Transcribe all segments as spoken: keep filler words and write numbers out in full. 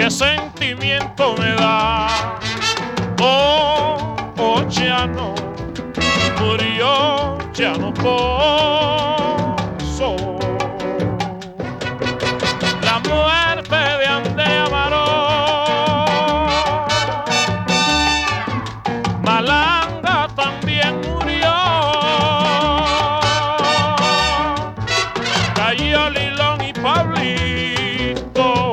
qué sentimiento me da. Oh, oh, ya no, murió, ya no poso. La muerte de Andrea Barón, Malanga también murió. Cayó Lilón y Pablito,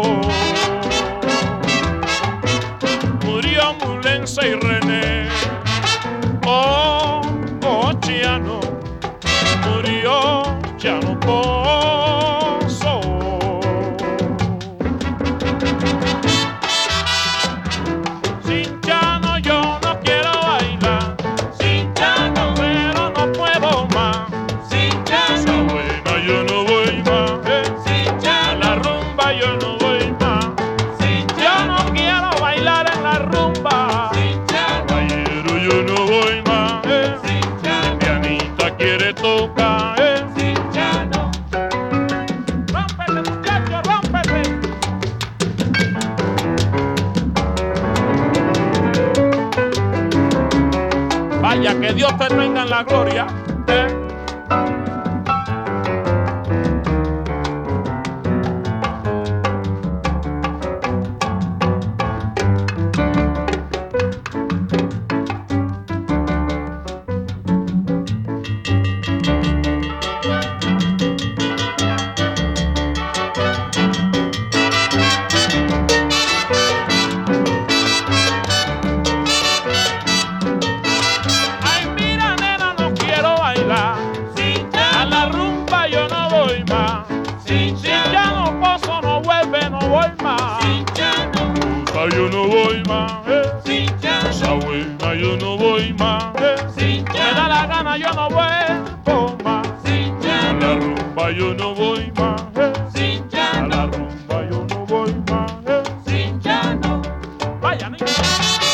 murió Mulense y René. Oh, oh, Chiano, murió Chano Pozo. Sin Chano yo no quiero bailar, sin Chano pero no puedo más. Sin Chano buena yo no voy más, eh. Sin Chano a la rumba yo no voy más. Sin Chano yo no quiero bailar en la rumba. Sin Chano caballero yo no voy más, eh. Sin Chano mi pianista quiere tocar, eh. Sin Chano rómpete muchacho, rómpete. Vaya, que Dios te tenga en la gloria, eh. Ay, mira, nena, no quiero bailar. Sin Chano a la rumba yo no voy más. Sin Chano Pozo no vuelve, no voy más. Sin Chano Rusa yo no voy más, eh. Sin Chano esa buena yo no voy más, eh. Sin Chano me da la gana yo no vuelvo más. Sin Chano a la rumba yo no voy más, eh. Sin Chano a la rumba yo no voy más, eh. Sin Chano vaya, niña.